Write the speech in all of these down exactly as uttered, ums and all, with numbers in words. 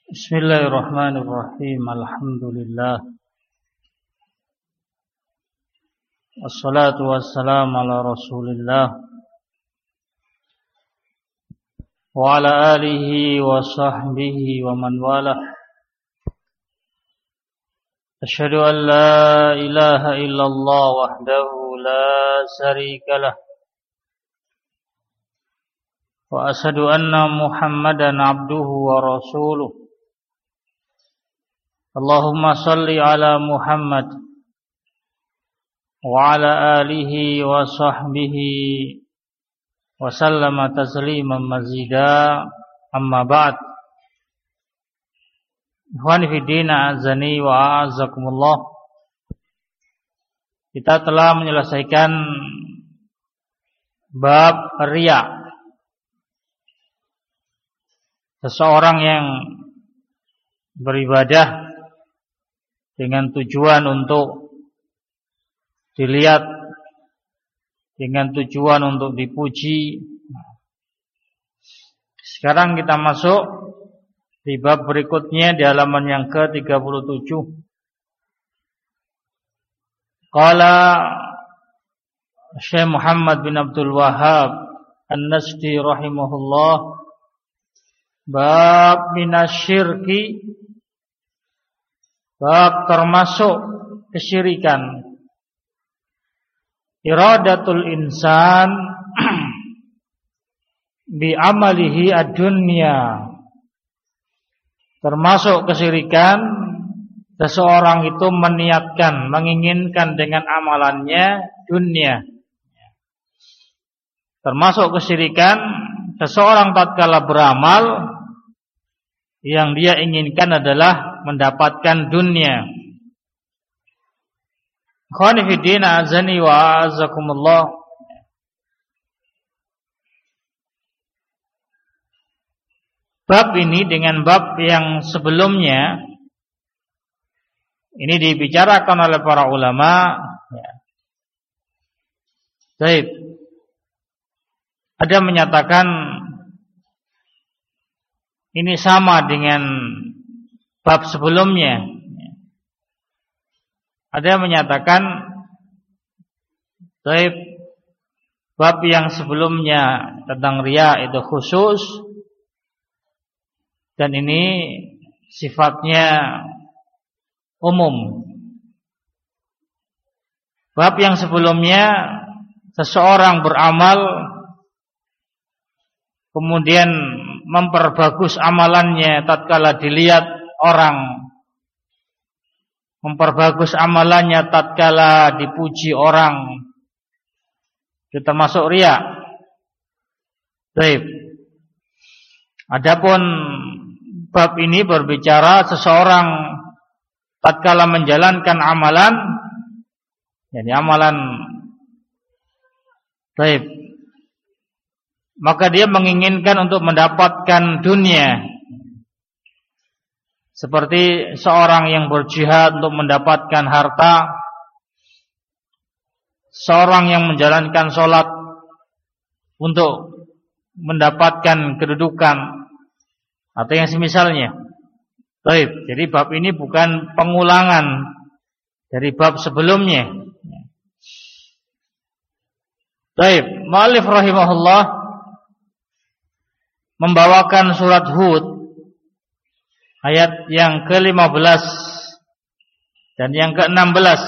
Bismillahirrahmanirrahim. Alhamdulillah. Wassalatu wassalamu ala Rasulillah wa ala alihi wa sahbihi wa man walah. Asyhadu an la ilaha illallah wahdahu la syarika lah. Wa asyhadu anna Muhammadan abduhu wa rasuluh. Allahumma salli ala Muhammad wa ala alihi wa sahbihi wa sallama tasliman mazida, amma ba'd. Ikhwani fi din, azani wa a'azakumullah. Kita telah menyelesaikan bab riya. Seseorang yang beribadah dengan tujuan untuk dilihat, dengan tujuan untuk dipuji. Sekarang kita masuk di bab berikutnya di halaman yang ke tiga puluh tujuh. Qala Syekh Muhammad bin Abdul Wahhab An-Nasdi rahimahullah, bab minasyirki, bab termasuk kesyirikan. Iradatul insan bi amalihi ad-dunya. Termasuk kesyirikan seseorang itu meniatkan, menginginkan dengan amalannya dunia. Termasuk kesyirikan seseorang tatkala beramal yang dia inginkan adalah mendapatkan dunia. Ikhwani fi din, azani wa azakumullah. Bab ini dengan bab yang sebelumnya ini dibicarakan oleh para ulama. Baik. Ada menyatakan ini sama dengan bab sebelumnya. Ada yang menyatakan baik, bab yang sebelumnya tentang riya itu khusus, dan ini sifatnya umum. Bab yang sebelumnya seseorang beramal kemudian memperbagus amalannya tatkala dilihat orang, memperbagus amalannya tatkala dipuji orang, itu termasuk riya. Baik. Adapun bab ini berbicara seseorang tatkala menjalankan amalan, jadi amalan baik, maka dia menginginkan untuk mendapatkan dunia. Seperti seorang yang berjihad untuk mendapatkan harta, seorang yang menjalankan sholat untuk mendapatkan kedudukan, atau yang semisalnya. Baik, jadi bab ini bukan pengulangan dari bab sebelumnya. Baik, mu'allif rahimahullah membawakan surat Hud ayat yang ke lima belas dan yang ke enam belas.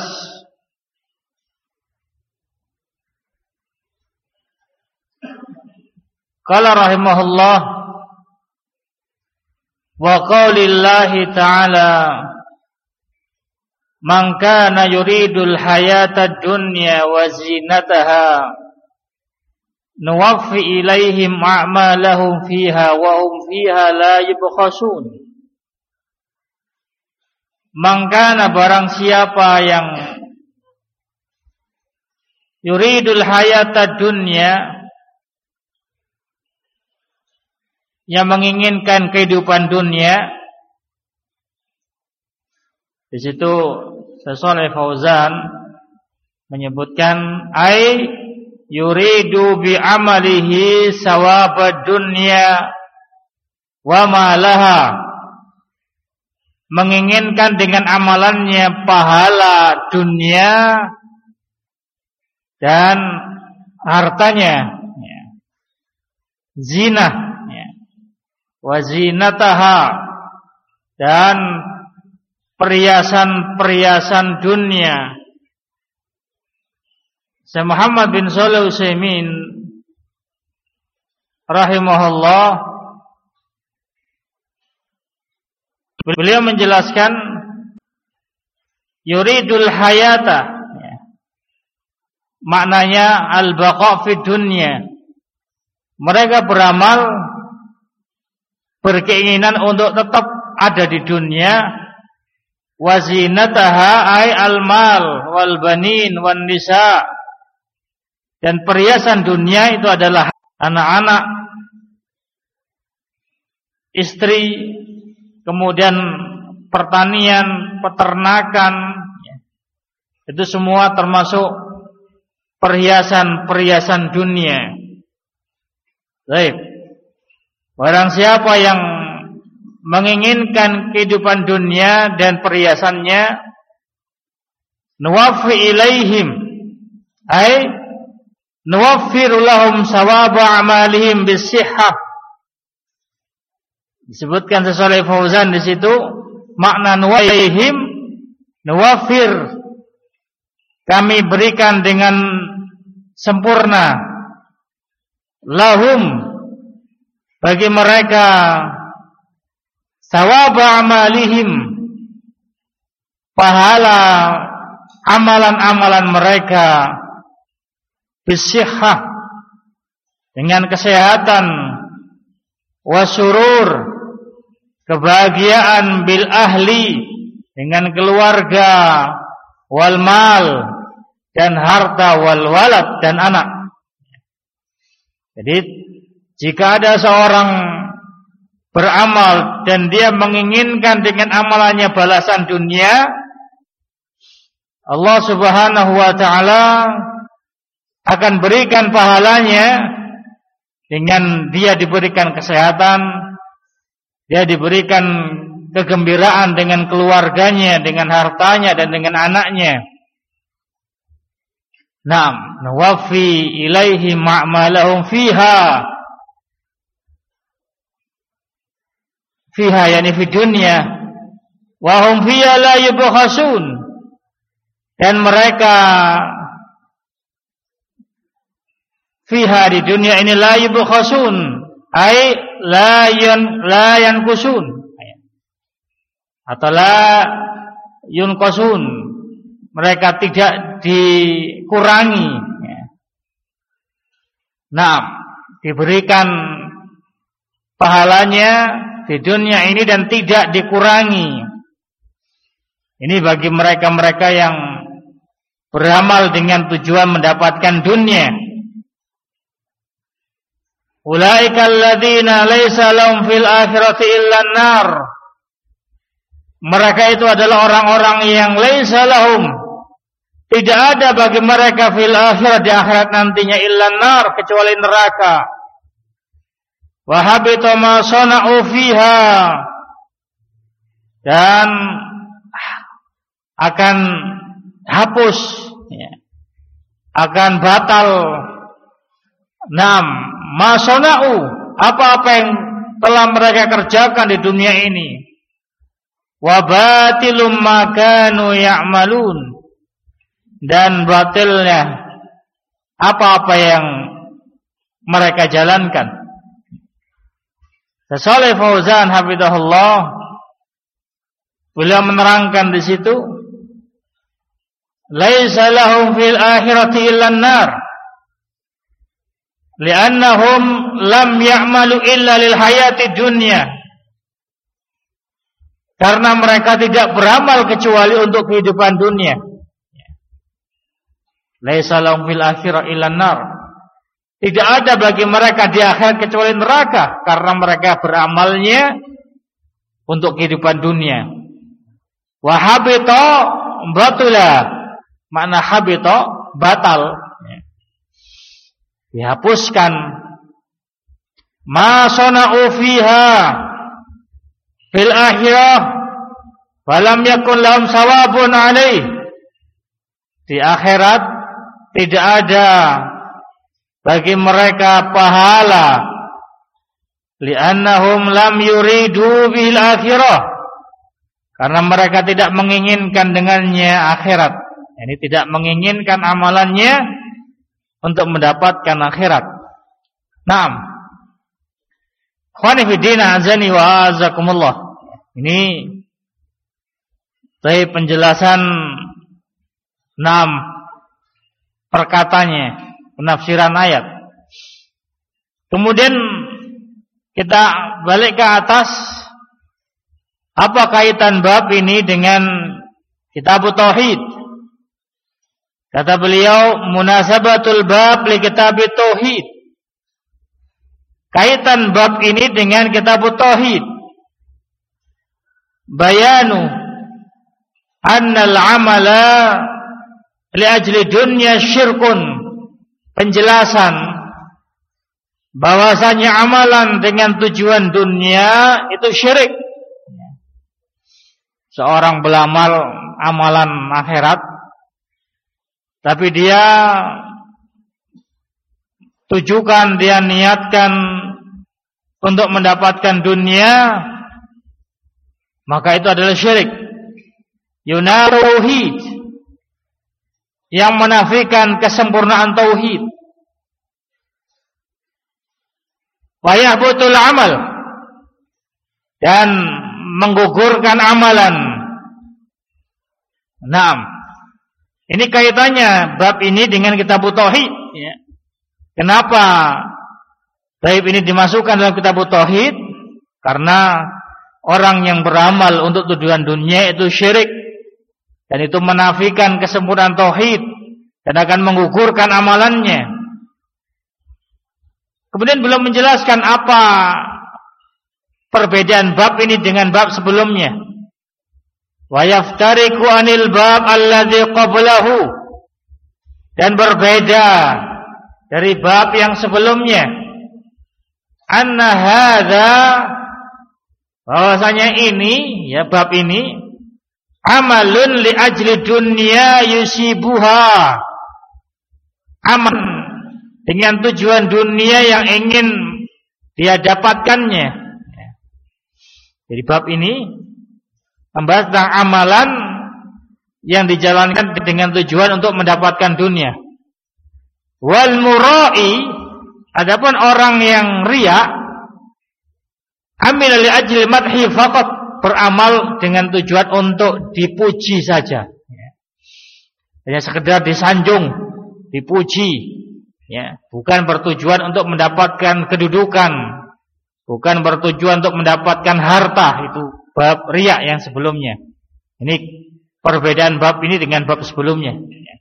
Qala rahimahullah, wa qaulillahi ta'ala, man kana yuridul hayatad dunya wa zinataha nuwaffi ilaihim a'malahum fiha wa hum fiha la yubkhasun. Mangkana barang siapa yang yuridul hayata dunya, yang menginginkan kehidupan dunia. Di situ Syekh Fauzan menyebutkan ai yuridu bi amalihi sawabad dunya wa ma laha menginginkan dengan amalannya pahala dunia dan hartanya, zina, wa zinataha, dan perhiasan-perhiasan dunia. Syekh Muhammad bin Shalih Al-Utsaimin rahimahullah, beliau menjelaskan yuridul hayata, maknanya al-baqa fid dunya. Mereka beramal berkeinginan untuk tetap ada di dunia. Wazinataha ay al-mal wal banin wan nisa, dan perhiasan dunia itu adalah anak-anak, istri, kemudian pertanian, peternakan. Itu semua termasuk perhiasan-perhiasan dunia. Baik. Barang siapa yang menginginkan kehidupan dunia dan perhiasannya, nuwaffi ilaihim ay nuwaffiru lahum sawaba amalihim bisihhah. Disebutkan Syekh Fauzan di situ makna nuwaffihim, nuwaffir, kami berikan dengan sempurna, lahum, bagi mereka, sawaba amalihim, pahala amalan-amalan mereka, bisihhah, dengan kesehatan, wasurur, kebahagiaan, bil ahli, dengan keluarga, wal mal, dan harta, wal walad, dan anak. Jadi jika ada seorang beramal dan dia menginginkan dengan amalannya balasan dunia, Allah Subhanahu wa taala akan berikan pahalanya dengan dia diberikan kesehatan, dia diberikan kegembiraan dengan keluarganya, dengan hartanya, dan dengan anaknya. Naam, nuwaffi ilaihi ma'malahum fiha. Fiha yani fi dunya wa hum fiha la yubkhasun, dan mereka fiha di dunia ini la yubkhasun ay la yan la yankusun atau la yunqasun, mereka tidak dikurangi. Nah, diberikan pahalanya di dunia ini dan tidak dikurangi. Ini bagi mereka-mereka yang beramal dengan tujuan mendapatkan dunia. Ulaikal ladzina laisa lahum fil akhirati illan nar. Mereka itu adalah orang-orang yang laisa lahum, tidak ada bagi mereka fil akhirat, di akhirat nantinya, illan nar, kecuali neraka. Wa habita ma sana'u fiha, dan akan hapus, akan batal, nam ma sana'u, apa-apa yang telah mereka kerjakan di dunia ini. Wa batilum ma kanu ya'malun, dan batilnya apa-apa yang mereka jalankan. Syekh Fauzan hafizahullah, beliau menerangkan di situ, laisa lahum fil akhirati illan nar, li'annahum lam ya'malu illa lil hayati dunya, karena mereka tidak beramal kecuali untuk kehidupan dunia. Laisa lahum fil akhirati illan nar, tidak ada bagi mereka di akhirat kecuali neraka, karena mereka beramalnya untuk kehidupan dunia. Wa habita batula, makna habita batal, dihapuskan. Ma sana'u fiha fil akhirah, Falam yakun lahum sawabun alaih. Di akhirat tidak ada bagi mereka pahala, li'annahum lam yuridu bil akhirah, karena mereka tidak menginginkan dengannya akhirat. Yani tidak menginginkan amalannya untuk mendapatkan akhirat. Naam. Khawani fiddina azani wa azakumullah. Ini dari penjelasan enam perkatanya, penafsiran ayat. Kemudian kita balik ke atas, apa kaitan bab ini dengan kitab tauhid? Kata beliau, munasabatul bab li kitab tauhid. Kaitan bab ini dengan kitab tauhid. Bayanu annal amala li ajli dunya syirkun. Penjelasan bahwasanya amalan dengan tujuan dunia itu syirik. Seorang beramal amalan akhirat, tapi dia tujukan, dia niatkan untuk mendapatkan dunia, maka itu adalah syirik. Yunafi tauhid, yang menafikan kesempurnaan tauhid. Wa yahbutul amal, dan menggugurkan amalan. Naam. Ini kaitannya bab ini dengan kitab tauhid, ya. Kenapa bab ini dimasukkan dalam kitab tauhid? Karena orang yang beramal untuk tujuan dunia itu syirik, dan itu menafikan kesempurnaan tauhid dan akan menggugurkan amalannya. Kemudian belum menjelaskan apa perbedaan bab ini dengan bab sebelumnya. Wa yaftariqu anil bab alladzi qablahu, dan berbeda dari bab yang sebelumnya. Anna hadza, bahwasanya ini, ya bab ini, amalun li ajli dunya yusibuha, amal dengan tujuan dunia yang ingin dia dapatkannya. Jadi bab ini membahas tentang amalan yang dijalankan dengan tujuan untuk mendapatkan dunia. Wal murai, adapun orang yang riya, amil li ajli madhi faqat, beramal dengan tujuan untuk dipuji saja, hanya sekedar disanjung, dipuji, ya, bukan bertujuan untuk mendapatkan kedudukan, bukan bertujuan untuk mendapatkan harta. Itu bab riya yang sebelumnya. Ini perbedaan bab ini dengan bab sebelumnya.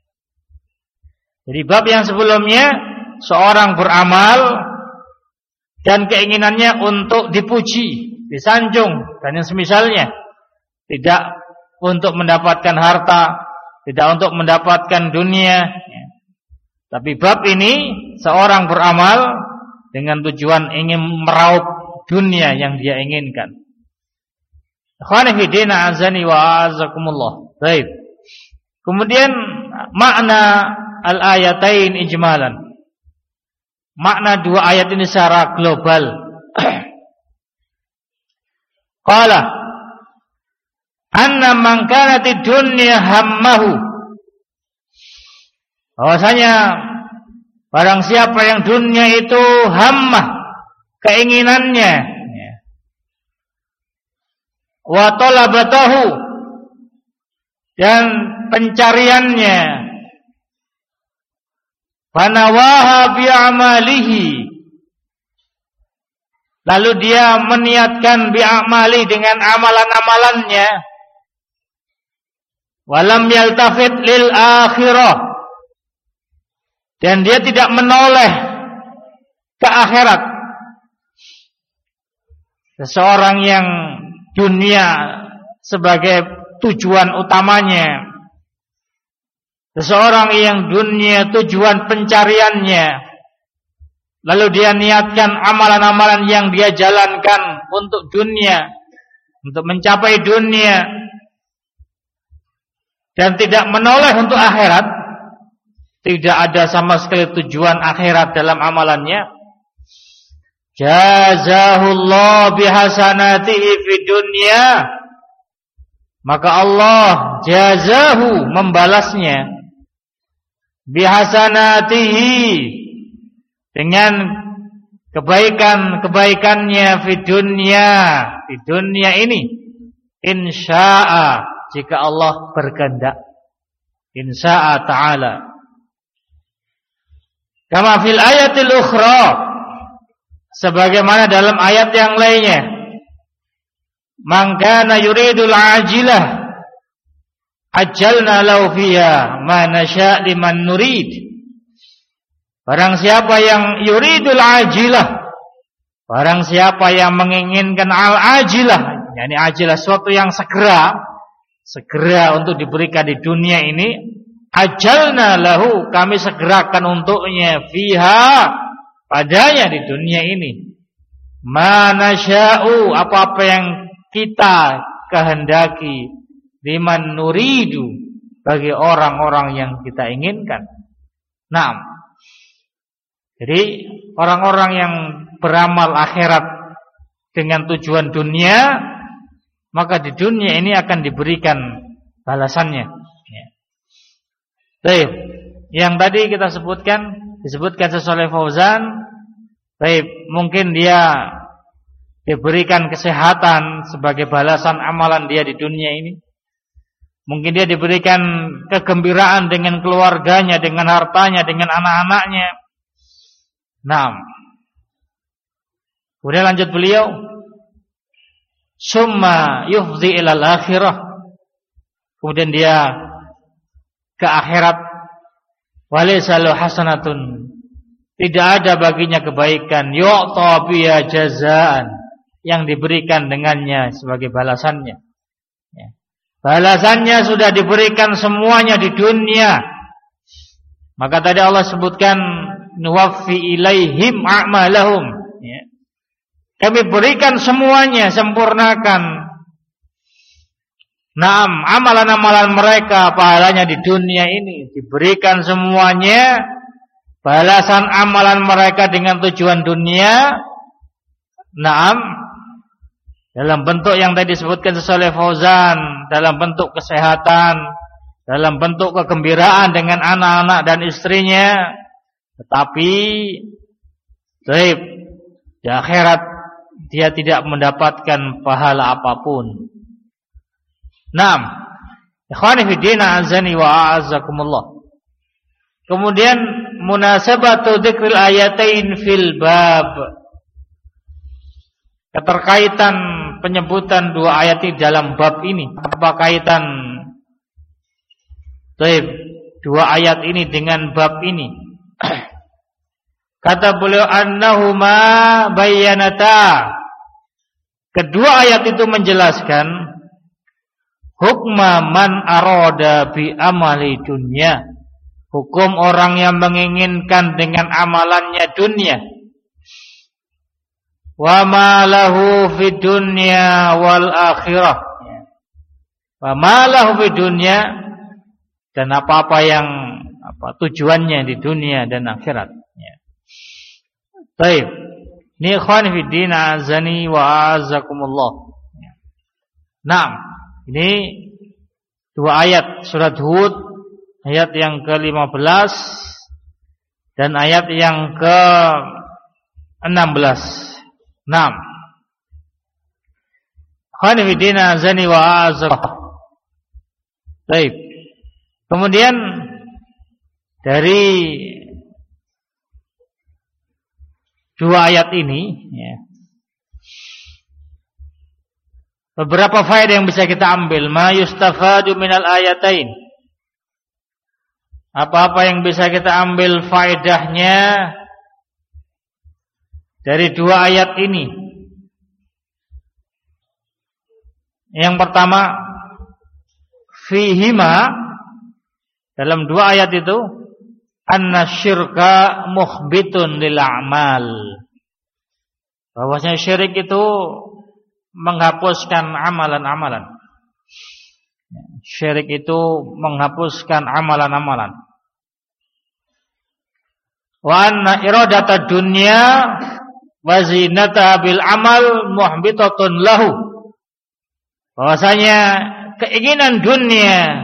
Jadi bab yang sebelumnya, seorang beramal dan keinginannya untuk dipuji, disanjung, dan yang semisalnya, tidak untuk mendapatkan harta, tidak untuk mendapatkan dunia. Tapi bab ini, seorang beramal dengan tujuan ingin meraup dunia yang dia inginkan. Ikhwani fillah azani wa azakumullah. Baik. Kemudian makna al-ayatain ijmalan. Makna dua ayat ini secara global. Qala anna man kanatid dunya hammahu, bahwasanya barang siapa yang dunia itu hammah, keinginannya, wa talabatahu, dan pencariannya, fanawaha bi'amalihi, lalu dia meniatkan bi'amali dengan amalan-amalannya, walam yaltafit lil akhirah, dan dia tidak menoleh ke akhirat. Seseorang yang dunia sebagai tujuan utamanya, seseorang yang dunia tujuan pencariannya, lalu dia niatkan amalan-amalan yang dia jalankan untuk dunia, untuk mencapai dunia, dan tidak menoleh untuk akhirat, tidak ada sama sekali tujuan akhirat dalam amalannya, jazahullah bihasanatihi fid dunya, maka Allah jazahu membalasnya bihasanatihi dengan kebaikan-kebaikannya fid dunya, di dunia ini, insya'a, jika Allah berkehendak, insya'a ta'ala. Kama fil ayatil ukhra, sebagaimana dalam ayat yang lainnya, man kana yuridul ajilah ajjalna lahu fiha ma nasya' liman nurid. Barang siapa yang yuridul ajilah, barang siapa yang menginginkan al-ajilah, yakni ajilah, sesuatu yang segera, segera untuk diberikan di dunia ini, ajalna lahu, kami segerakan untuknya, fiha, padanya di dunia ini, ma nasya'u, apa-apa yang kita kehendaki, liman nuridu, bagi orang-orang yang kita inginkan. Naam. Jadi orang-orang yang beramal akhirat dengan tujuan dunia, maka di dunia ini akan diberikan balasannya. Baik, yang tadi kita sebutkan, disebutkan sesuai Fauzan, baik, mungkin dia diberikan kesehatan sebagai balasan amalan dia di dunia ini. Mungkin dia diberikan kegembiraan dengan keluarganya, dengan hartanya, dengan anak-anaknya. Nah, kemudian lanjut beliau, summa yufzi ilal akhirah, kemudian dia ke akhirat, walaysa lahu hasanatun, tidak ada baginya kebaikan, yu'ta biha jazaan, yang diberikan dengannya sebagai balasannya. Balasannya sudah diberikan semuanya di dunia. Maka tadi Allah sebutkan nuwaffi ilaihim a'malahum, ya. Kami berikan semuanya, sempurnakan. Naam, amalan-amalan mereka, pahalanya di dunia ini diberikan semuanya, balasan amalan mereka dengan tujuan dunia. Naam, dalam bentuk yang tadi disebutkan sesuai Fauzan, dalam bentuk kesehatan, dalam bentuk kegembiraan dengan anak-anak dan istrinya. Tetapi baik, di akhirat dia tidak mendapatkan pahala apapun. Naam, ikhwani fi din, azani wa a'azzakumullah. Kemudian munasabatu dzikril ayatain fil bab, keterkaitan penyebutan dua ayat di dalam bab ini. Apa kaitan baik, dua ayat ini dengan bab ini? Kata beliau, annahuma bayyanata, kedua ayat itu menjelaskan hukma man arada bi amali dunya, hukum orang yang menginginkan dengan amalannya dunia. Wa ma lahu fid dunya wal akhirah, wa ma lahu fid dunya, dan apa-apa yang apa tujuannya di dunia dan akhirat. Baik, ini ikhwan fi din, azani wa azakumullah. Naam, ini dua ayat surat Hud, ayat yang ke lima belas dan ayat yang ke enam belas. Naam, ikhwan fi din, azani wa azakumullah. Baik, kemudian dari dua ayat ini, ya, beberapa faedah yang bisa kita ambil. Ma yustafadu minal ayatain, apa-apa yang bisa kita ambil faedahnya dari dua ayat ini. Yang pertama, fihima, dalam dua ayat itu, anna syirka mukhbitun lil a'mal, bahwasanya syirik itu menghapuskan amalan-amalan. Syirik itu menghapuskan amalan-amalan. Wa anna iradata dunya wa zinata bil amal muhbitatun lahu. Bahwasanya keinginan dunia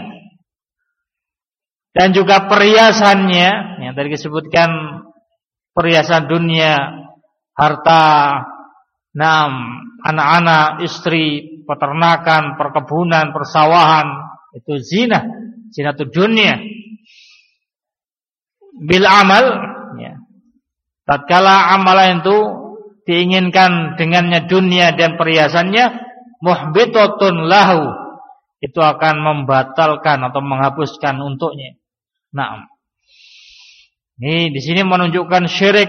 dan juga perhiasannya, yang tadi disebutkan perhiasan dunia, harta, nam, anak-anak, istri, peternakan, perkebunan, persawahan, itu zina, zina itu dunia. Bil amal, ya. Tatkala amalan itu diinginkan dengannya dunia dan perhiasannya, muhbitatun lahu, itu akan membatalkan atau menghapuskan untuknya. Nah, ini di sini menunjukkan syirik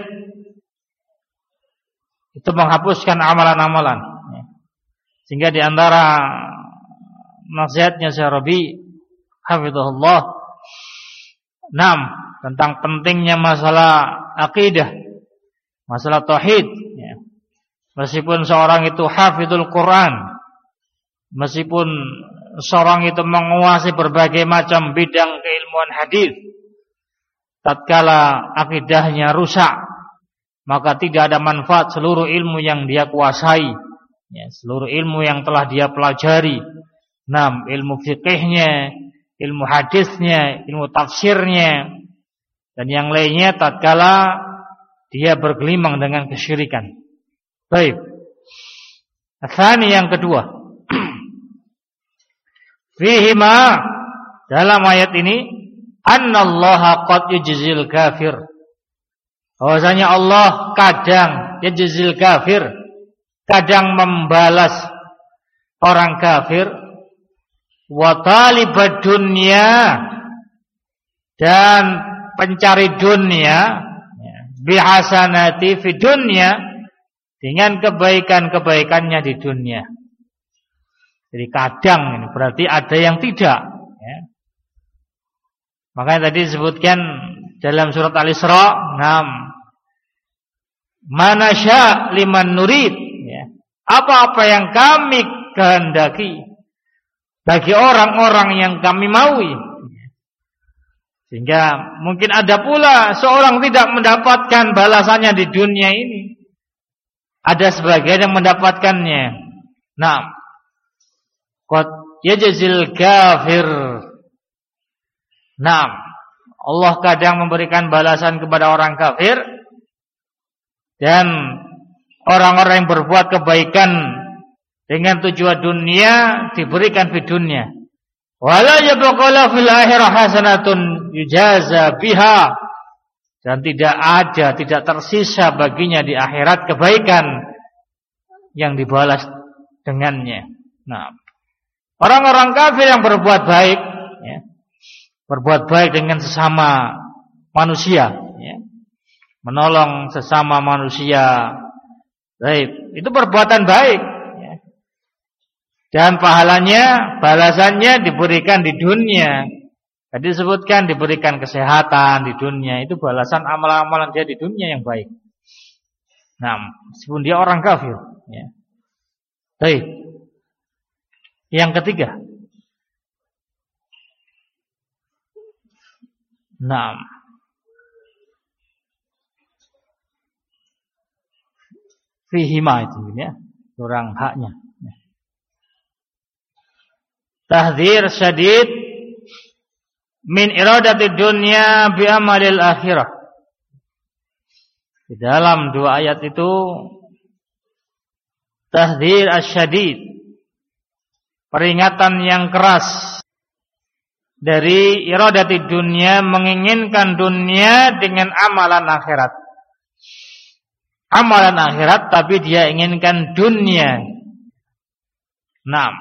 itu menghapuskan amalan-amalan. Sehingga di antara nasihatnya Syekh Rabi hafizahullah, enam, tentang pentingnya masalah akidah, masalah tauhid. Meskipun seorang itu hafizul Quran, meskipun seorang itu menguasai berbagai macam bidang keilmuan hadis, tatkala akidahnya rusak, maka tidak ada manfaat seluruh ilmu yang dia kuasai, ya, seluruh ilmu yang telah dia pelajari. Enam, ilmu fikihnya, ilmu hadisnya, ilmu tafsirnya, dan yang lainnya, tatkala dia bergelimang dengan kesyirikan. Baik. Tsani, yang kedua, fihima, dalam ayat ini, annallaha qad yujzil kafir. Bahwasanya Allah kadang yujzil kafir, kadang membalas orang kafir, wa talibad dunya, dan pencari dunia, bihasanati fi dunya, dengan kebaikan-kebaikannya di dunia. Jadi kadang ini berarti ada yang tidak, ya. Makanya tadi disebutkan dalam surat Al-Isra, enam, manasya liman nurid, ya. Apa-apa yang kami kehendaki bagi orang-orang yang kami maui. Sehingga mungkin ada pula seorang tidak mendapatkan balasannya di dunia ini, ada sebagian yang mendapatkannya. Nah, qad yajzil kafir. Nah, Allah kadang memberikan balasan kepada orang kafir, dan orang-orang yang berbuat kebaikan dengan tujuan dunia diberikan di dunia. Wala yabqala fil akhirah hasanatun yujaza biha, dan tidak ada, tidak tersisa baginya di akhirat kebaikan yang dibalas dengannya. Nah, orang-orang kafir yang berbuat baik, ya, berbuat baik dengan sesama manusia, ya, menolong sesama manusia, baik, itu perbuatan baik, ya. Dan pahalanya, balasannya diberikan di dunia. Tadi disebutkan diberikan kesehatan di dunia, itu balasan amalan-amalan dia di dunia yang baik. Nah, meskipun dia orang kafir, ya. Baik. Yang ketiga, nah, fihima itu, ya, kurang haknya. Tahdzir syadid min iradati dunya bi amalil akhirah. Di dalam dua ayat itu tahdzir asyadid, peringatan yang keras dari iradati dunya, menginginkan dunia dengan amalan akhirat. Amalan akhirat tapi dia inginkan dunia. Nah,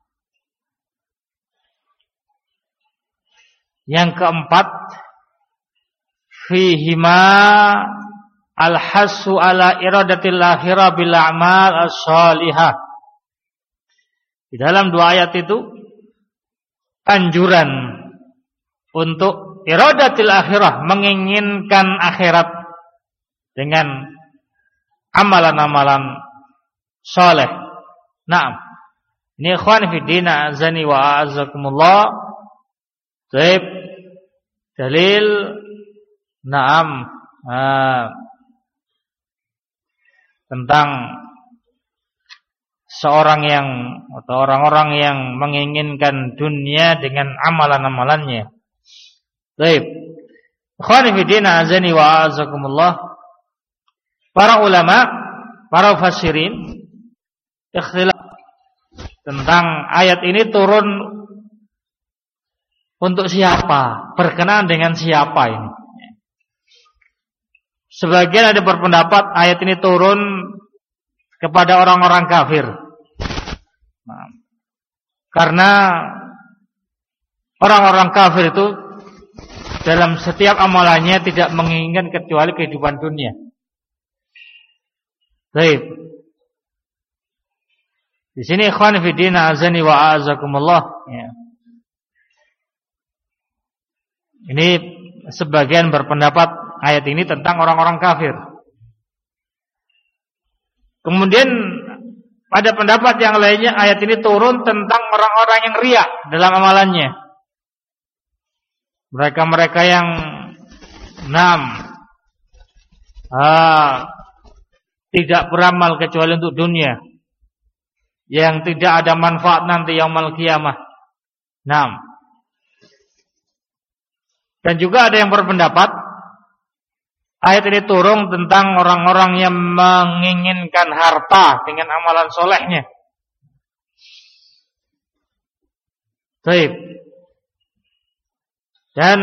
yang keempat, fihima al-hassu ala iradatil akhirah bil a'mal as-salihah. Di dalam dua ayat itu anjuran untuk iradatil akhirah, menginginkan akhirat dengan amalan-amalan saleh. Nah, Ini ikhwan fi din azani wa a'azzakumullah. Baik. Dalil na'am ah, tentang seorang yang atau orang-orang yang menginginkan dunia dengan amalan-amalannya. Baik. Ikhwan fi din azani wa a'azzakumullah. Para ulama, para mufassirin ikhtilaf tentang ayat ini turun untuk siapa, berkenaan dengan siapa ini. Sebagian ada berpendapat ayat ini turun kepada orang-orang kafir. Nah, karena orang-orang kafir itu dalam setiap amalannya tidak menginginkan kecuali kehidupan dunia. Baik. Di sini ikhwan fi din azani wa a'azakumullah ya. Ini sebagian berpendapat ayat ini tentang orang-orang kafir. Kemudian pada pendapat yang lainnya ayat ini turun tentang orang-orang yang riya dalam amalannya. Mereka-mereka yang enam ah, tidak beramal kecuali untuk dunia, yang tidak ada manfaat nanti yaumul qiyamah. Naam. Dan juga ada yang berpendapat ayat ini turun tentang orang-orang yang menginginkan harta dengan amalan solehnya. Baik. Dan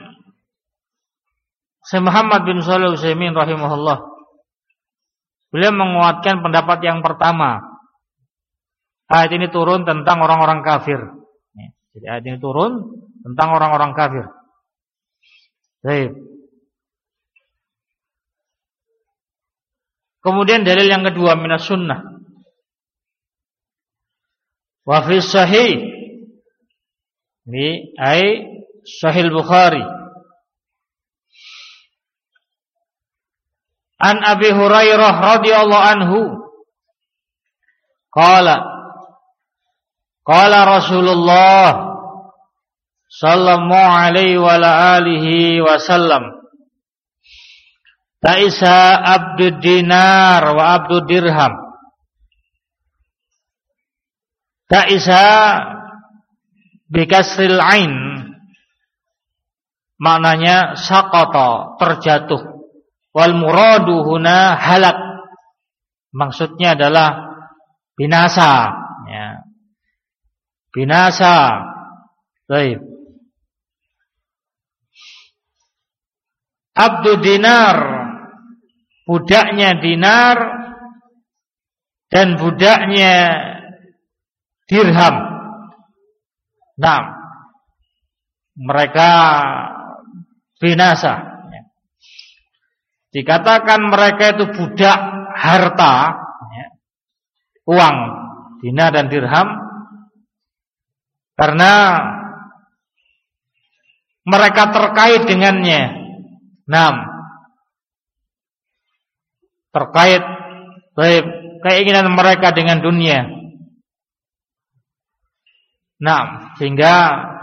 Syekh Muhammad bin Shalih Al-Utsaimin rahimahullah, beliau menguatkan pendapat yang pertama. Ayat ini turun tentang orang-orang kafir. Jadi ayat ini turun tentang orang-orang kafir. Baik. Kemudian dalil yang kedua minas sunnah. Wa fi sahih. Ini ay Sahih Bukhari. An Abi Hurairah radhiyallahu anhu qala qala Rasulullah sallallahu alaihi wa alihi wasallam ta'isa abdud dinar wa abdud dirham. Ta'isa bikasril ain, maknanya saqata, terjatuh. Wal muradu huna halak, maksudnya adalah binasa ya. Binasa. Baik. Abdu dinar, budaknya dinar dan budaknya dirham. Nah, mereka binasa. Dikatakan mereka itu budak harta ya, uang, dinar dan dirham, karena mereka terkait dengannya. Enam, terkait baik keinginan mereka dengan dunia. Enam, sehingga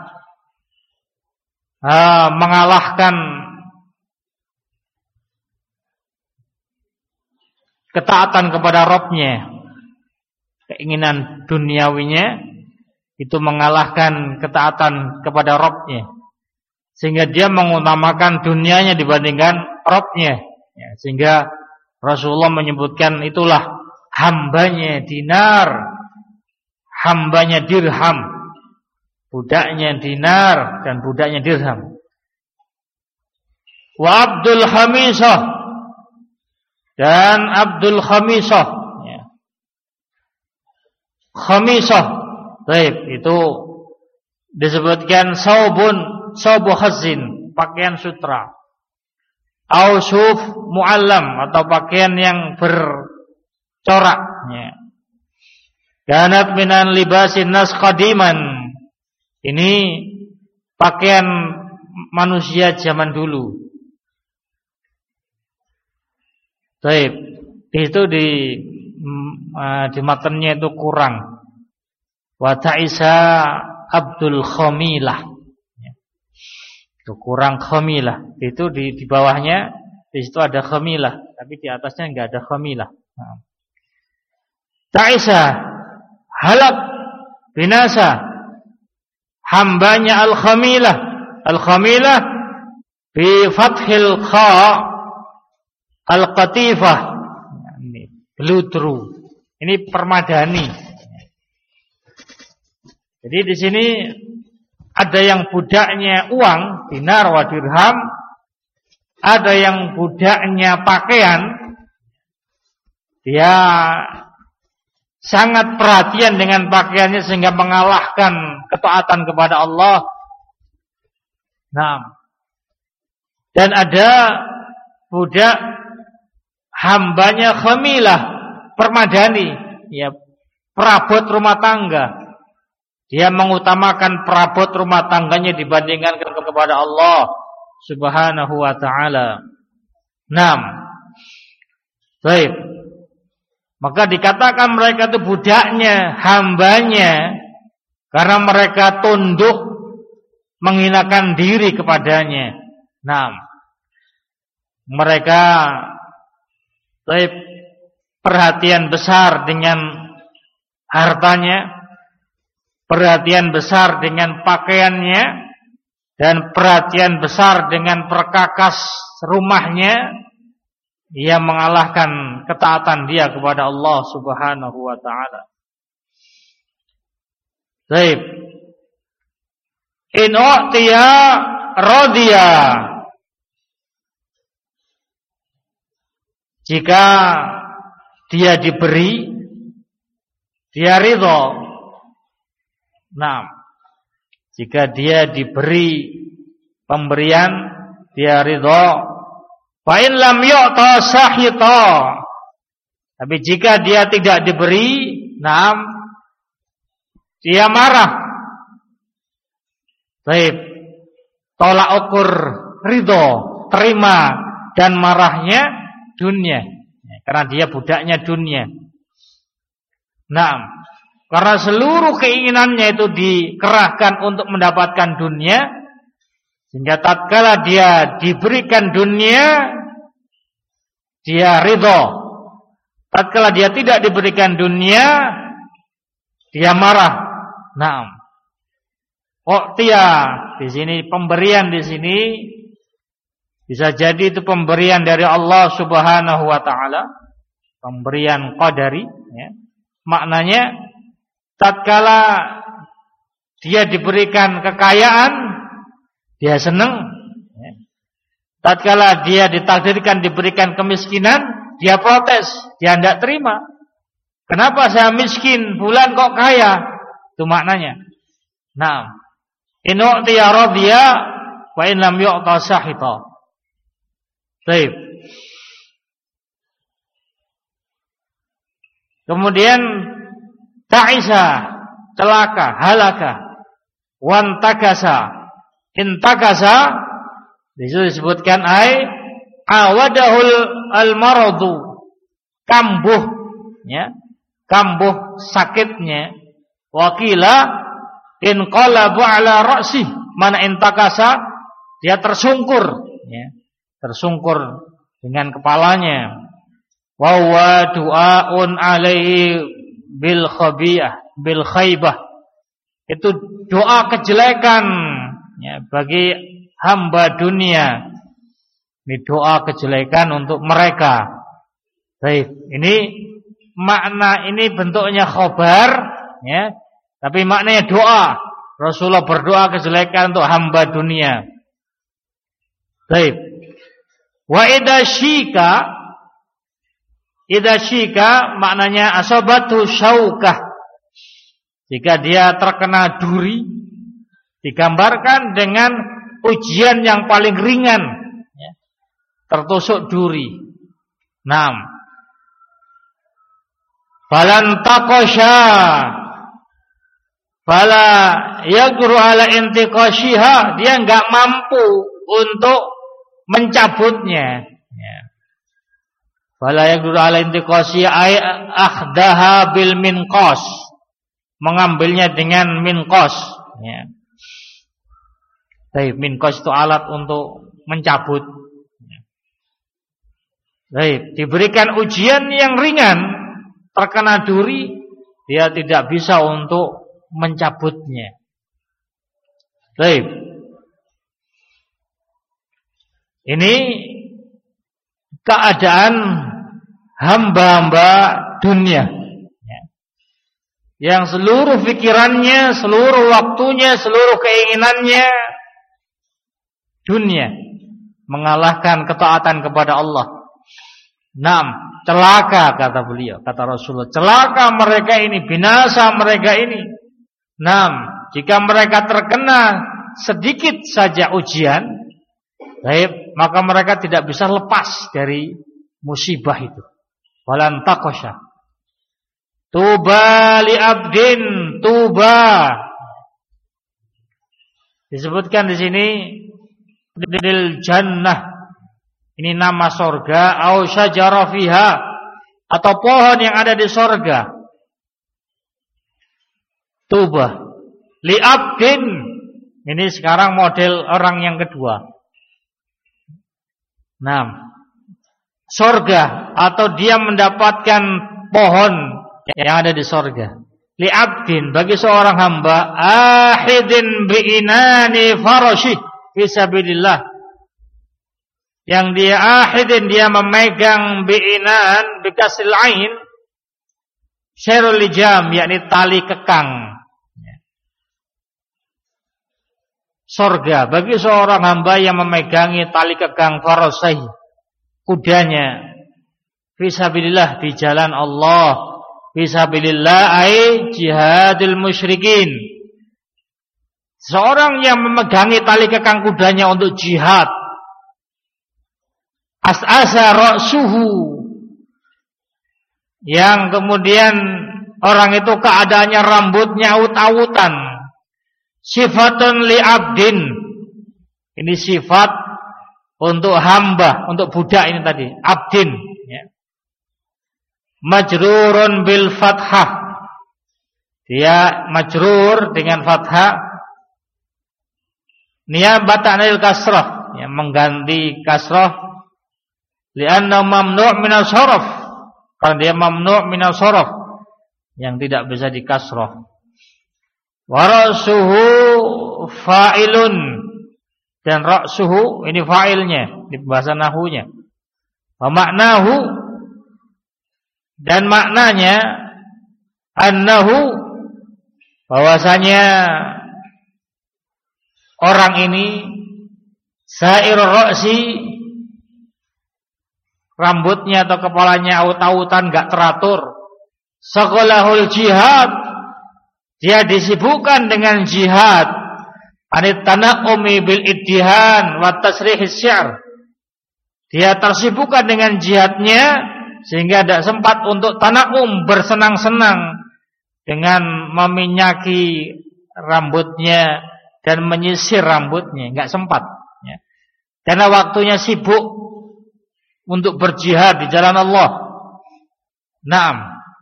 uh, mengalahkan ketaatan kepada Rabb-nya. Keinginan duniawinya itu mengalahkan ketaatan kepada Rabb-nya, sehingga dia mengutamakan dunianya dibandingkan Rabb-nya ya, sehingga Rasulullah menyebutkan itulah hambanya dinar, hambanya dirham, budaknya dinar dan budaknya dirham. Wa abdul khamisah, dan abdul khamisah ya. Khamisah baik, itu disebutkan saubun, saubu khazin, pakaian sutra, ausuf muallam, atau pakaian yang bercorak ya. Kanat minan libasin nas qadiman, ini pakaian manusia zaman dulu. Baik, itu di uh, di matanya itu kurang. Wa ta'isa abdul khamilah. Itu kurang khamilah. Itu di di bawahnya di situ ada khamilah, tapi di atasnya enggak ada khamilah. Nah. Ta'isa, halak, binasa hambanya al-khamilah. Al-khamilah bi fathil kha al-qatifah. Ini bludru. Ini permadani. Jadi di sini ada yang budaknya uang, dinar wa dirham, ada yang budaknya pakaian. Dia sangat perhatian dengan pakaiannya sehingga mengalahkan ketaatan kepada Allah. Nah, dan ada budak hambanya khamilah, permadani, ya, perabot rumah tangga. Dia mengutamakan perabot rumah tangganya dibandingkan kepada Allah Subhanahu wa ta'ala. Naam. Baik. Maka dikatakan mereka itu budaknya, hambanya, karena mereka tunduk menghinakan diri kepadanya. Naam. Mereka baik, perhatian besar dengan hartanya, perhatian besar dengan pakaiannya, dan perhatian besar dengan perkakas rumahnya. Dia mengalahkan ketaatan dia kepada Allah Subhanahu wa ta'ala. Baik. In u'tiya radiya. Jika dia diberi, dia ridha. Nah, jika dia diberi pemberian, dia ridha. Fa in lam yu'ta sahita. Tapi jika dia tidak diberi, nah, dia marah. Baik. Tolak ukur ridha, terima dan marahnya dunia. Karena dia budaknya dunia. Nah, karena seluruh keinginannya itu dikerahkan untuk mendapatkan dunia, sehingga tatkala dia diberikan dunia, dia ridha. Tatkala dia tidak diberikan dunia, dia marah. Naam. U'tiya di sini pemberian di sini bisa jadi itu pemberian dari Allah Subhanahu wa ta'ala, pemberian qadari, ya. Maknanya tatkala dia diberikan kekayaan, dia senang. Tatkala dia ditakdirkan diberikan kemiskinan, dia protes, dia tidak terima. Kenapa saya miskin, fulan kok kaya? Itu maknanya. Nah, in u'tiya radiya wa in lam yu'ta sahita. Baik. Kemudian ta'isa, celaka, halaka, wantakasa, intakasa, disitu disebutkan ai awadahul almaradu, kambuh, ya, kambuh sakitnya. Wakila inqalabu ala ra'si, mana intakasa, dia tersungkur, ya, tersungkur dengan kepalanya. Wa huwa du'aun alaihi bil khabiyah, bil khaybah. Itu doa kejelekan, ya, bagi hamba dunia. Ini doa kejelekan untuk mereka. Baik, ini makna ini bentuknya khobar, ya, tapi maknanya doa. Rasulullah berdoa kejelekan untuk hamba dunia. Baik. Wa idza syika, idza syika maknanya asabatu syaukah. Jika dia terkena duri, digambarkan dengan ujian yang paling ringan, ya, tertusuk duri. Naam. Falan taqasha fala yaqru ala intiqashiha, dia enggak mampu untuk mencabutnya, ya. Fala yaqru ala intiqashiha ay akhdaha bil minqas, mengambilnya dengan minqas, ya. Baik, minqas itu alat untuk mencabut. Baik, diberikan ujian yang ringan, terkena duri, dia tidak bisa untuk mencabutnya. Baik. Ini keadaan hamba-hamba dunia, yang seluruh pikirannya, seluruh waktunya, seluruh keinginannya dunia, mengalahkan ketaatan kepada Allah. Naam, celaka kata beliau, kata Rasulullah, celaka mereka ini, binasa mereka ini. Naam, jika mereka terkena sedikit saja ujian, baik, maka mereka tidak bisa lepas dari musibah itu. Walan taqasha. Tuba li abdin, tuba. Disebutkan di sini lil jannah. Ini nama sorga, au syajara fiha, atau pohon yang ada di sorga. Tuba li abdin. Ini sekarang model orang yang kedua. Nah, sorga, atau dia mendapatkan pohon yang ada di sorga. Li abdin, bagi seorang hamba, ahidin bi'inani farasyih fisabilillah, yang dia ahidin, dia memegang bi'inan bikasil ain syarul lijam, yakni tali kekang. Sorga bagi seorang hamba yang memegangi tali kekang farasai, kudanya, fisabilillah, di jalan Allah. Fisabilillah ay jihadil musyrikin. Seorang yang memegangi tali kekang kudanya untuk jihad, as'asa ra'suhu, yang kemudian orang itu keadaannya rambutnya awut-awutan. Sifatun li abdin, ini sifat untuk hamba, untuk budak ini tadi, abdin, ya. Majrurun bil fathah, dia majrur dengan fathah, niyabatan anil kasrah, ya, mengganti kasrah, li'anna mamnu' min as-sarf, karena dia mamnu' min as-sarf, yang tidak bisa dikasrah. Wa ra'suhu fa'ilun, dan ra'suhu ini fa'ilnya di bahasa nahwunya. Wa maknahu, dan maknanya annahu, bahwasanya orang ini sa'ir ra'si, rambutnya atau kepalanya awut-awutan, enggak teratur. Saghalahul jihad, dia disibukkan dengan jihad. Anit tana'umi bil iddihan wa tasrihis syi'r, dia tersibukkan dengan jihadnya sehingga tidak sempat untuk tana'um, bersenang-senang dengan meminyaki rambutnya dan menyisir rambutnya, enggak sempat, ya. Karena waktunya sibuk untuk berjihad di jalan Allah. Naam.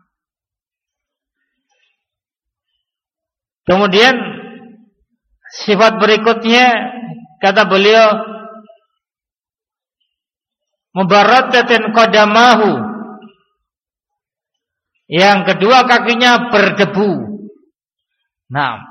Kemudian sifat berikutnya kata beliau, mubarradatin qadamahu, yang kedua kakinya berdebu. Nah,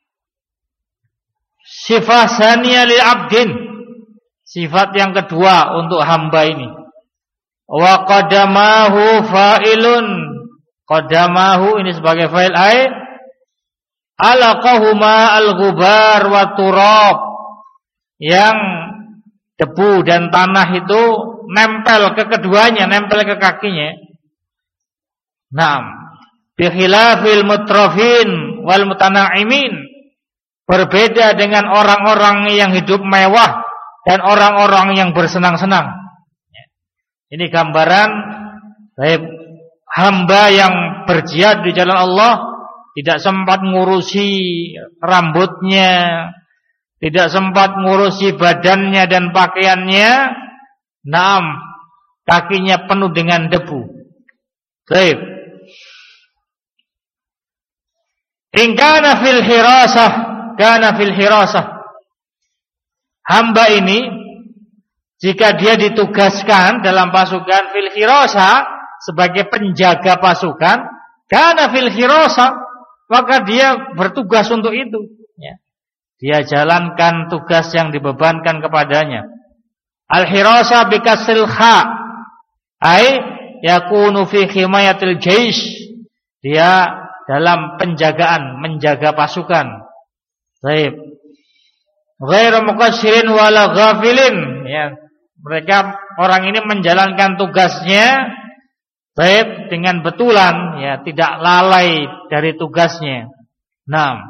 sifat saniyah li abdin, sifat yang kedua untuk hamba ini. Wa qadamahu fa'ilun, qadamahu ini sebagai fa'il ay alaqahuma al-ghubar wa turab, yang debu dan tanah itu nempel ke keduanya, nempel ke kakinya. Naam, bi khilafil mutrafin wal mutana'imin, berbeda dengan orang-orang yang hidup mewah dan orang-orang yang bersenang-senang. Ini gambaran baik hamba yang berjihad di jalan Allah, tidak sempat ngurusi rambutnya, tidak sempat ngurusi badannya dan pakaiannya. Naam, kakinya penuh dengan debu. Baik. In kana fil hirasah, kana fil hirasah. Hamba ini jika dia ditugaskan dalam pasukan fil hirasah sebagai penjaga pasukan, kana fil hirasah, maka dia bertugas untuk itu, ya. Dia jalankan tugas yang dibebankan kepadanya. Al-hirasah bikasril kha, ai yakunu fi himayatil jaish. Dia dalam penjagaan, menjaga pasukan. Baik. Ghairu muqassirin wala ghafilin, ya. Mereka orang ini menjalankan tugasnya baik dengan betulan, ya, tidak lalai dari tugasnya. Naam.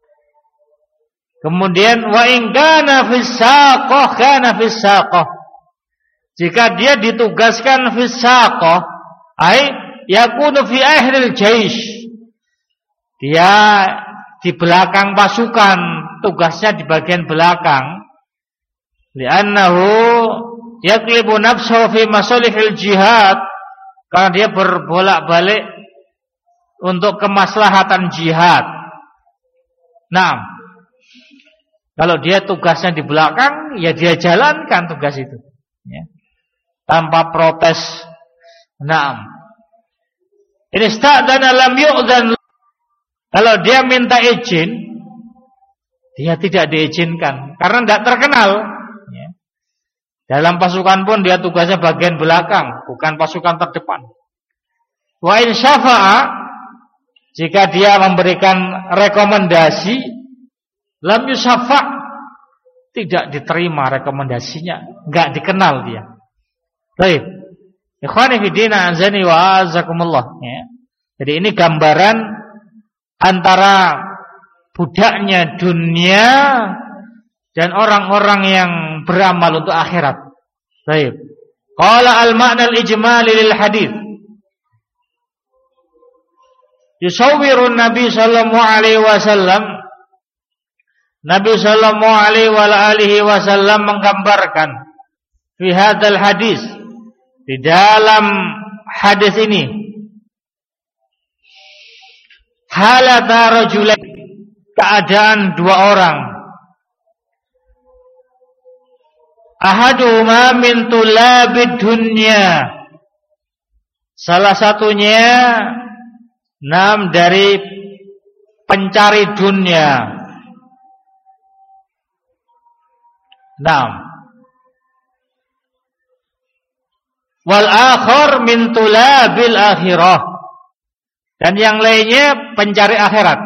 Kemudian wa in kana fis saqah kana fis saqah. Jika dia ditugaskan fis saqah, ai yakunu fi akhiril jaish. Dia di belakang pasukan, tugasnya di bagian belakang. Li'annahu yaklibu nafsuhu fi masalihil jihad. Karena dia berbolak-balik untuk kemaslahatan jihad. Nah, kalau dia tugasnya di belakang, ya dia jalankan tugas itu, ya, tanpa protes. Nah, ini sta'dana lam yu'dzan. Kalau dia minta izin, dia tidak diizinkan karena tidak terkenal, ya. Dalam pasukan pun dia tugasnya bagian belakang, bukan pasukan terdepan. Wa in syafa'a, jika dia memberikan rekomendasi, lam yusaffa', tidak diterima rekomendasinya, enggak dikenal dia. Baik. Ikhwani fi din, azani wa azakumullah, ya. Jadi ini gambaran antara budaknya dunia dan orang-orang yang beramal untuk akhirat. Baik. Qala al-ma'na al-ijmali lil hadits. Yusawwiru Nabi sallallahu alaihi wasallam, Nabi sallallahu alaihi wasallam menggambarkan fi hadzal hadis, di dalam hadis ini, halata rajulain, keadaan dua orang. Ahaduhuma min tulabid dunya, salah satunya nam dari pencari dunia. Naam. Wal akhar min tulabil akhirah, dan yang lainnya pencari akhirat.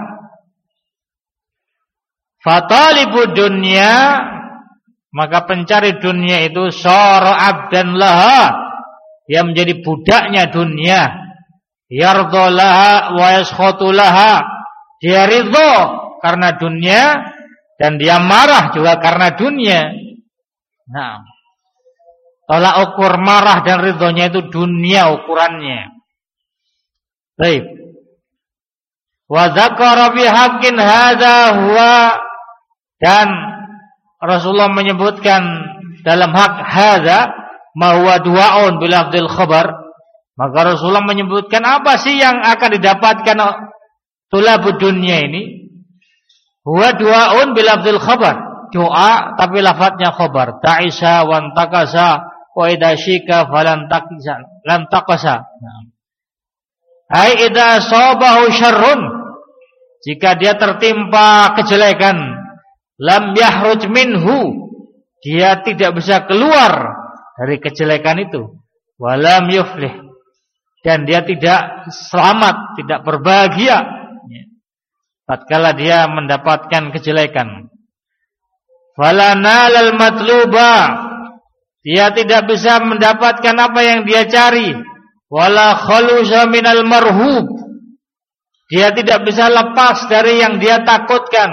Fatalibud dunya, maka pencari dunia itu sara abdan laha, dia menjadi budaknya dunia. Yardolaha wa yaskhatu laha, dia ridho karena dunia dan dia marah juga karena dunia. Nah, tolak ukur marah dan ridhonya itu dunia ukurannya. Baik. Wa dzakara bi haqqin hadza huwa, dan Rasulullah menyebutkan dalam hak hadza ma huwa du'aun bil afdil khabar. Maka Rasulullah menyebutkan apa sih yang akan didapatkan tulabud dunia ini? Huwa du'aun bil afdil khabar. Doa tapi lafadznya khabar. Ta'isa wa antakasa wa idashika falan takisa lan takasa. Ai idza sabahu syarrun, jika dia tertimpa kejelekan, lam yahruj minhu, dia tidak bisa keluar dari kejelekan itu. Walam yuflih, dan dia tidak selamat, tidak berbahagia tatkala dia mendapatkan kejelekan. Fala nalal matluba, dia tidak bisa mendapatkan apa yang dia cari. Wala khalusa minal marhub, dia tidak bisa lepas dari yang dia takutkan.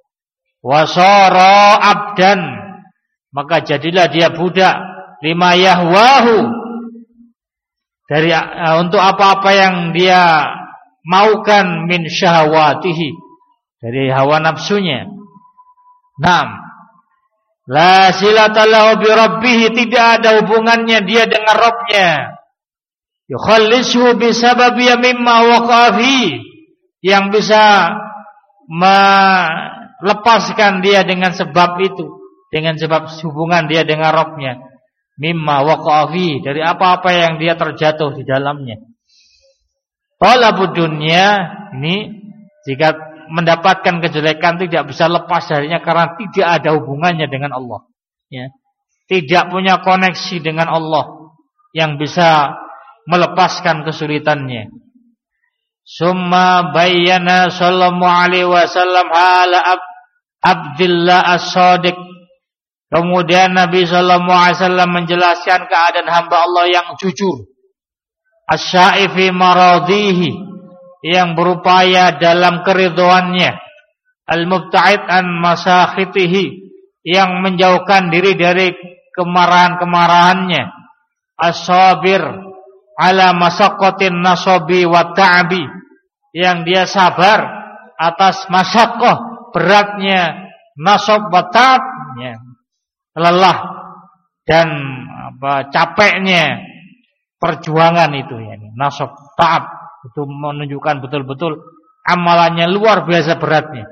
Wasara abdan, maka jadilah dia budak. Lima yahwahu, dari uh, untuk apa-apa yang dia maukan, min syahwatihi, dari hawa nafsunya. Naam. La silata lahu bi rabbih, tidak ada hubungannya dia dengan Rabbnya. Yukhallisu bi sababi mimma waqa'a fi, yang bisa melepaskan dia dengan sebab itu, dengan sebab hubungan dia dengan Rabbnya, mimma waqa'a fi, dari apa-apa yang dia terjatuh di dalamnya. Talabud dunya, ini jika mendapatkan kejelekan tidak bisa lepas darinya karena tidak ada hubungannya dengan Allah, ya. Tidak punya koneksi dengan Allah yang bisa melepaskan kesulitannya. Summa bayyana sallallahu alaihi wasallam hala Abdillah as-Shadiq. Kemudian Nabi sallallahu alaihi wasallam menjelaskan keadaan hamba Allah yang jujur, asy-sya'i fi maradhihi, yang berupaya dalam keridhoannya, al-mubta'id an masakhitihi, yang menjauhkan diri dari kemarahan-kemarahannya, as-sabir ala masyaqqatin nasabi wa ta'bi, yang dia sabar atas masyaqqah, beratnya nasab wa ta'b, ya, lelah dan apa capeknya perjuangan itu, ya, nasab ta'b itu menunjukkan betul-betul amalannya luar biasa beratnya.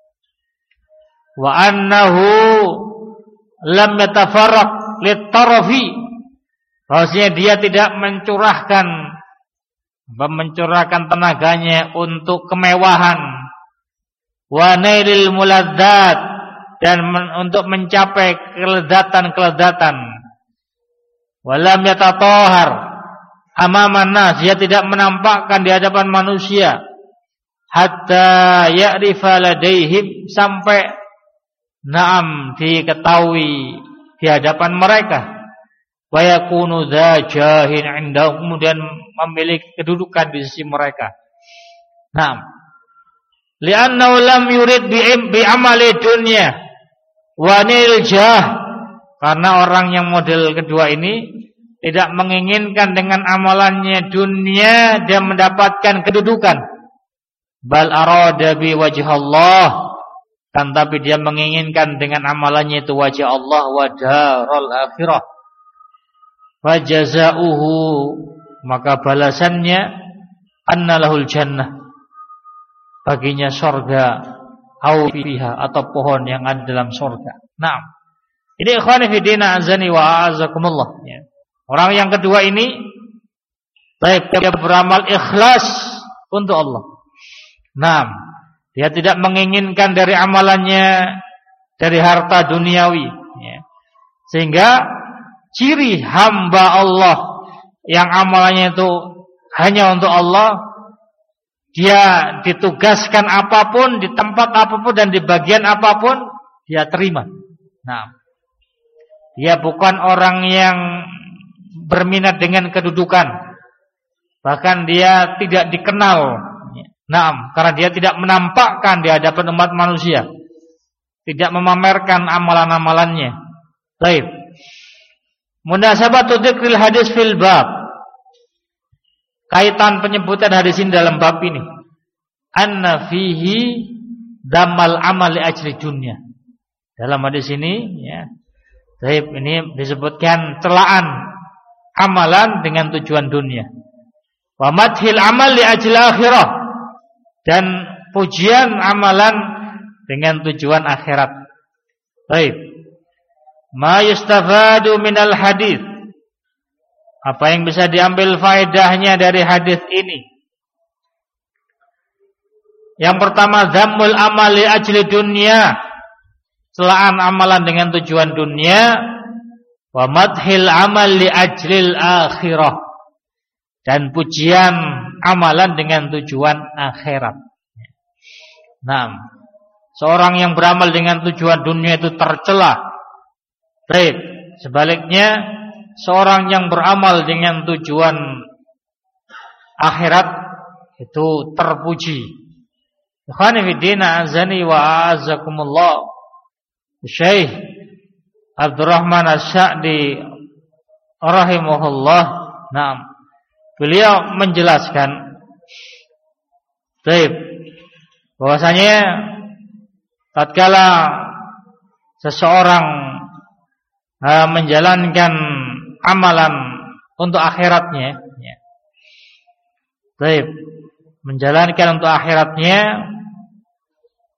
Wa annahu lam yatafarraq lit-tarafi, bahwasanya dia tidak mencurahkan mencurahkan tenaganya untuk kemewahan, wa nailil muladzat, dan men, untuk mencapai kelezatan-kelezatan, wa lam yatatahhar amaman nas, dia tidak menampakkan di hadapan manusia, hatta ya'rifa ladaihim, sampai na'am diketahui di hadapan mereka, wa yakunu dza jahin 'indahum, kemudian memiliki kedudukan di sisi mereka. Naam, li'annahu lam yurid bi amali dunya wa nil jah, karena orang yang model kedua ini tidak menginginkan dengan amalannya dunia dan mendapatkan kedudukan, bal arada bi wajhallah, kan tapi dia menginginkan dengan amalannya itu wajah Allah wa darul akhirah. Wa jazaohu, maka balasannya annalahul jannah, baginya surga, au fiha, atau pohon yang ada dalam surga. Nah, ini ikhwani fi din azani wa azakumullah, ya. Orang yang kedua ini baik dia beramal ikhlas untuk Allah. Nah, dia tidak menginginkan dari amalannya dari harta duniawi, ya. Sehingga ciri hamba Allah yang amalannya itu hanya untuk Allah, dia ditugaskan apapun, di tempat apapun dan di bagian apapun dia terima. Nah, dia bukan orang yang berminat dengan kedudukan, bahkan dia tidak dikenal. Naam, karena dia tidak menampakkan di hadapan umat manusia, tidak memamerkan amalan-amalannya. Baik. Munasabatu dzikril hadis fil bab, kaitan penyebutan hadis ini dalam bab ini, anna fihi damal amal li ajli dunya. Dalam hadis ini, ya, baik, ini disebutkan celaan amalan dengan tujuan dunia. Wa madhil amal li ajli akhirah, dan pujian amalan dengan tujuan akhirat. Baik. Ma yustafadu minal hadis, apa yang bisa diambil faedahnya dari hadis ini? Yang pertama, dhammul amali ajli dunya, celaan amalan dengan tujuan dunia, wa madhil amal li ajlil akhirah, dan pujian amalan dengan tujuan akhirat. Nah, seorang yang beramal dengan tujuan dunia itu tercela. Baik, sebaliknya seorang yang beramal dengan tujuan akhirat itu terpuji. Ikhwani fi din azani wa azakumullah. Syekh Abdurrahman Asy-Sya'di rahimahullah, nah, beliau menjelaskan, baik, bahwasanya tatkala seseorang uh, menjalankan amalan untuk akhiratnya, ya, baik, menjalankan untuk akhiratnya,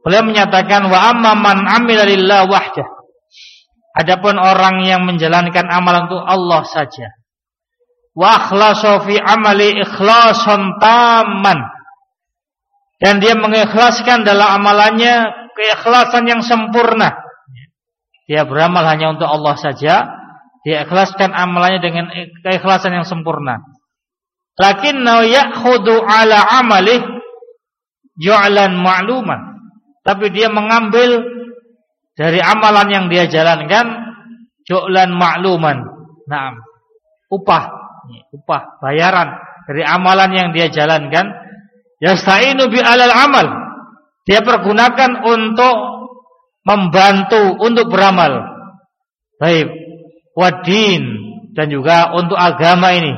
Beliau menyatakan wa amma man amila lillah wahdah. Adapun orang yang menjalankan amalan untuk Allah saja. Wa akhlasa fi amali ikhlasan tamman. Dan dia mengikhlaskan dalam amalannya keikhlasan yang sempurna. Dia beramal hanya untuk Allah saja, dia ikhlaskan amalannya dengan keikhlasan yang sempurna. Lakinnahu ya'khudhu ala amalih ju'lan ma'luman. Tapi dia mengambil dari amalan yang dia jalankan ju'lan ma'luman. Naam. Upah, upah, bayaran dari amalan yang dia jalankan. Yasta'inu bi alal amal. Dia pergunakan untuk membantu untuk beramal. Baik, wadin dan juga untuk agama ini.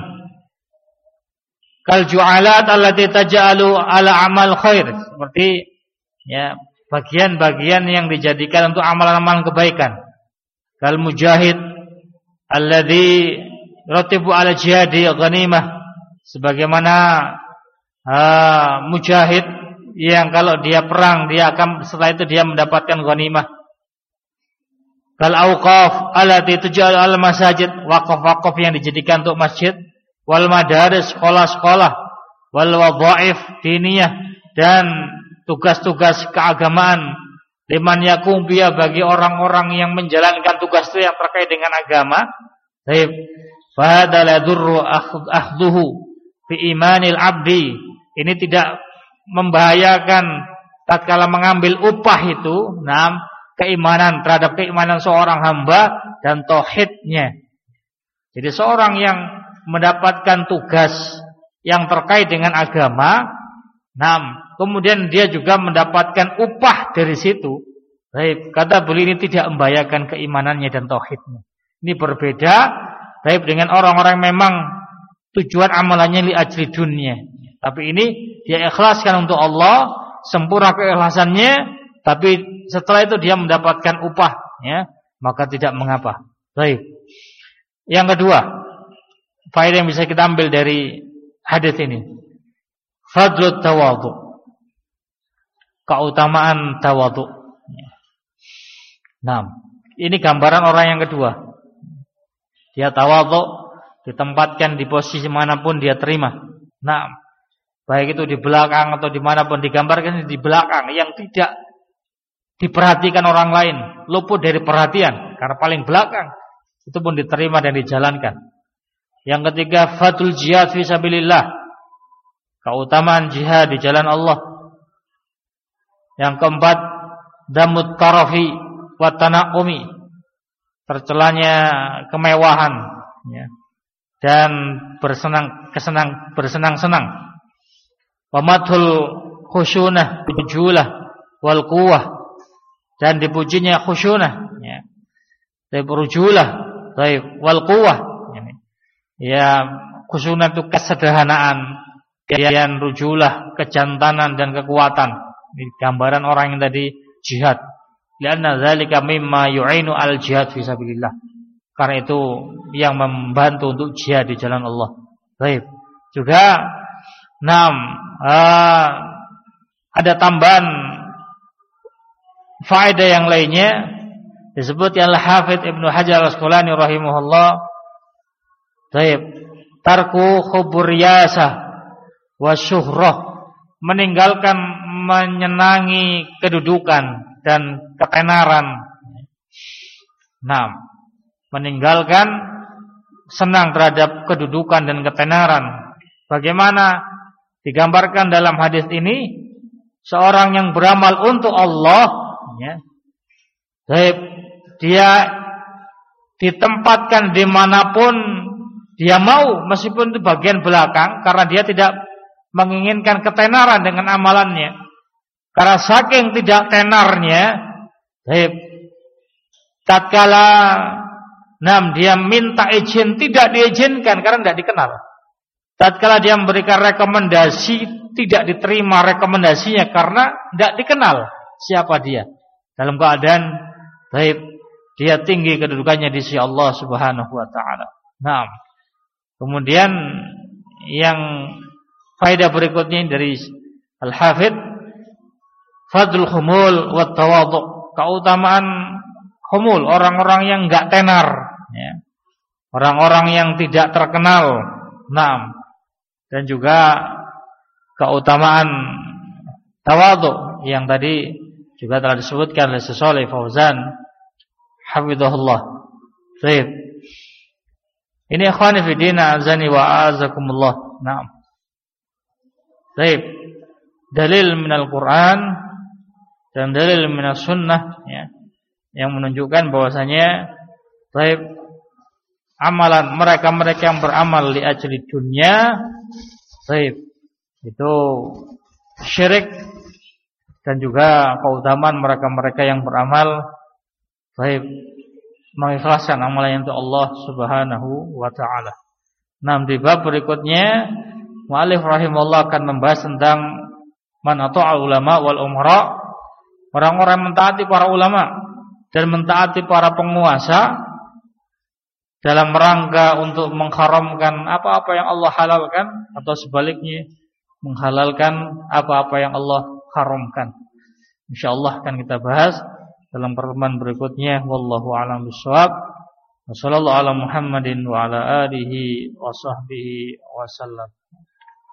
Kal ju'alat allati taj'alu ala amal khair. Seperti ya bagian-bagian yang dijadikan untuk amalan-amalan kebaikan. Kal mujahid alladzi ratibu ala jihadi ghanimah, sebagaimana uh, mujahid yang kalau dia perang dia akan setelah itu dia mendapatkan ghanimah. Kal auqaf allati tuj'alu al masajid, waqaf-waqaf yang dijadikan untuk masjid, wal madaris, sekolah-sekolah, wal wadhaif diniyah, dan tugas-tugas keagamaan, liman yakum biya, bagi orang-orang yang menjalankan tugas itu yang terkait dengan agama. Baik, fa hadza la yadurru akhdhuhu fi imanil abdi. Ini tidak membahayakan tatkala mengambil upah itu, nah, keimanan terhadap keimanan seorang hamba dan tauhidnya. Jadi seorang yang mendapatkan tugas yang terkait dengan agama, nah, kemudian dia juga mendapatkan upah dari situ. Baik, kata beliau ini tidak membahayakan keimanannya dan tauhidnya. Ini berbeda baik dengan orang-orang memang tujuan amalannya li ajli dunia. Tapi ini dia ikhlaskan untuk Allah, sempurna keikhlasannya, tapi setelah itu dia mendapatkan upah, ya, maka tidak mengapa. Baik. Yang kedua, faedah yang bisa kita ambil dari hadis ini, fadlut tawadhu. Keutamaan tawadhu. Nah, ini gambaran orang yang kedua. Dia tawadhu, ditempatkan di posisi manapun dia terima. Nah, baik itu di belakang atau dimanapun, digambarkan di belakang yang tidak diperhatikan orang lain, luput dari perhatian karena paling belakang, itu pun diterima dan dijalankan. Yang ketiga, fadlul jihad fi sabilillah. Keutamaan jihad di jalan Allah. Yang keempat, damut tarafi wa tanaqumi, tercelanya kemewahan, ya, dan bersenang kesenang bersenang-senang. Wa madhul khusyunah bijulah wal quwwah, dan dipujinya khusyunah, ya, dan berujulah, baik, wal quwwah, ya, khusyunah itu kesederhanaan, kemudian rujulah kejantanan dan kekuatan. Ini gambaran orang yang tadi jihad. Lianna dzalika mimma yu'inu al jihad fi sabilillah. Karena itu yang membantu untuk jihad di jalan Allah. Baik. Juga enam uh, ada tambahan faedah yang lainnya disebut Al-Hafidz Ibnu Hajar Al-Asqalani rahimahullah. Baik. Tarku khuburiyasah wa syuhrah, meninggalkan menyenangi kedudukan dan ketenaran. Nah, meninggalkan senang terhadap kedudukan dan ketenaran. Bagaimana digambarkan dalam hadis ini, seorang yang beramal untuk Allah, ya, dia ditempatkan dimanapun dia mau, meskipun itu bagian belakang, karena dia tidak menginginkan ketenaran dengan amalannya. Karena saking tidak tenarnya, tatkala nam dia minta izin tidak diizinkan karena tidak dikenal. Tatkala dia memberikan rekomendasi tidak diterima rekomendasinya karena tidak dikenal siapa dia. Dalam keadaan baik dia tinggi kedudukannya di sisi Allah Subhanahu wa taala. Nah, kemudian yang faedah berikutnya dari Al-Hafidz, Fadlul khumul wat tawadhu, keutamaan khumul, orang-orang yang enggak tenar, ya. Orang-orang yang tidak terkenal. Naam. Dan juga keutamaan tawadhu yang tadi juga telah disebutkan oleh Syekh Fauzan hafizahullah. Baik. Ini ikhwani fi din azani wa azakumullah. Naam. Baik. Dalil minal Quran dan dalil minas sunnah, ya, yang menunjukkan bahwasanya baik amalan mereka-mereka yang beramal li ajli dunya, baik itu syirik, dan juga keutamaan mereka-mereka yang beramal baik mengikhlaskan amalan untuk Allah Subhanahu wa taala. Nah, di bab berikutnya mu'allif rahimahullah akan membahas tentang man ata'a ulama wal umara, orang-orang mentaati para ulama dan mentaati para penguasa dalam rangka untuk mengharamkan apa-apa yang Allah halalkan, atau sebaliknya menghalalkan apa-apa yang Allah haramkan. Insyaallah akan kita bahas dalam pertemuan berikutnya. Wallahu a'lam bishawab. Wassallallahu ala Muhammadin wa ala alihi wa sahbihi wasallam.